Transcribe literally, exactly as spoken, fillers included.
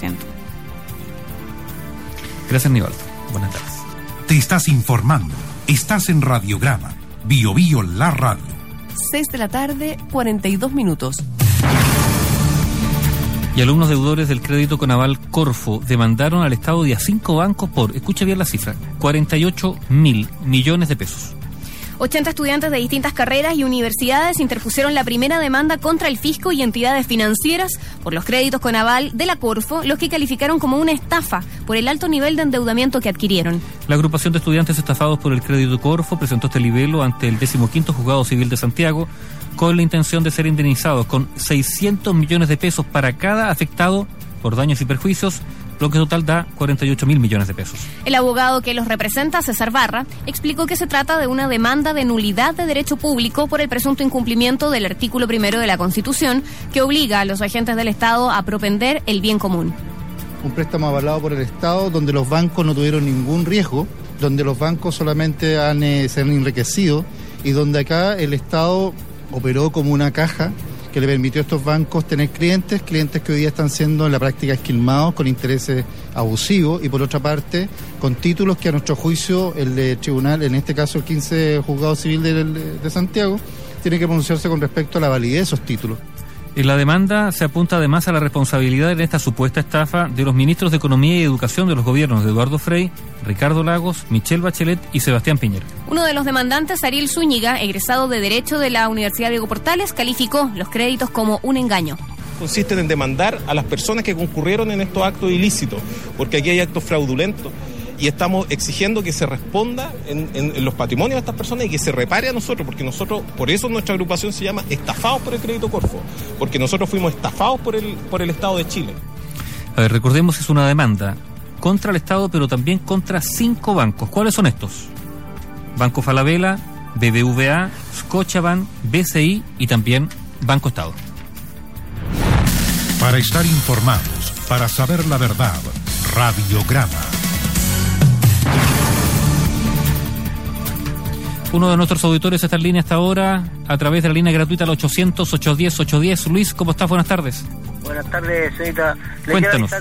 Gracias, Nivaldo. Buenas tardes. Te estás informando. Estás en Radiograma. Bio Bio La Radio. seis de la tarde, cuarenta y dos minutos. Y alumnos deudores del crédito Conaval Corfo demandaron al Estado y a cinco bancos por, escucha bien la cifra, cuarenta y ocho mil millones de pesos. ochenta estudiantes de distintas carreras y universidades interpusieron la primera demanda contra el fisco y entidades financieras por los créditos Conaval de la Corfo, los que calificaron como una estafa por el alto nivel de endeudamiento que adquirieron. La agrupación de estudiantes estafados por el crédito Corfo presentó este libelo ante el decimoquinto Juzgado Civil de Santiago con la intención de ser indemnizados con seiscientos millones de pesos para cada afectado por daños y perjuicios, lo que total da cuarenta y ocho mil millones de pesos. El abogado que los representa, César Barra, explicó que se trata de una demanda de nulidad de derecho público por el presunto incumplimiento del artículo primero de la Constitución, que obliga a los agentes del Estado a propender el bien común. Un préstamo avalado por el Estado donde los bancos no tuvieron ningún riesgo, donde los bancos solamente han, eh, se han enriquecido y donde acá el Estado operó como una caja que le permitió a estos bancos tener clientes, clientes que hoy día están siendo en la práctica esquilmados con intereses abusivos y por otra parte con títulos que a nuestro juicio el de tribunal, en este caso el quince Juzgado Civil de, de Santiago, tiene que pronunciarse con respecto a la validez de esos títulos. En la demanda se apunta además a la responsabilidad en esta supuesta estafa de los ministros de Economía y Educación de los gobiernos de Eduardo Frei, Ricardo Lagos, Michelle Bachelet y Sebastián Piñera. Uno de los demandantes, Ariel Zúñiga, egresado de Derecho de la Universidad Diego Portales, calificó los créditos como un engaño. Consisten en demandar a las personas que concurrieron en estos actos ilícitos, porque aquí hay actos fraudulentos. Y estamos exigiendo que se responda en, en, en los patrimonios de estas personas y que se repare a nosotros, porque nosotros, por eso nuestra agrupación se llama Estafados por el Crédito Corfo, porque nosotros fuimos estafados por el, por el Estado de Chile. A ver, recordemos que es una demanda contra el Estado, pero también contra cinco bancos. ¿Cuáles son estos? Banco Falabella, B B V A, Scotiabank, B C I y también Banco Estado. Para estar informados, para saber la verdad, Radiograma. Uno de nuestros auditores está en línea hasta ahora a través de la línea gratuita al ochocientos, ochocientos diez, ochocientos diez. Luis, ¿cómo estás? Buenas tardes. Buenas tardes, señorita. Cuéntanos.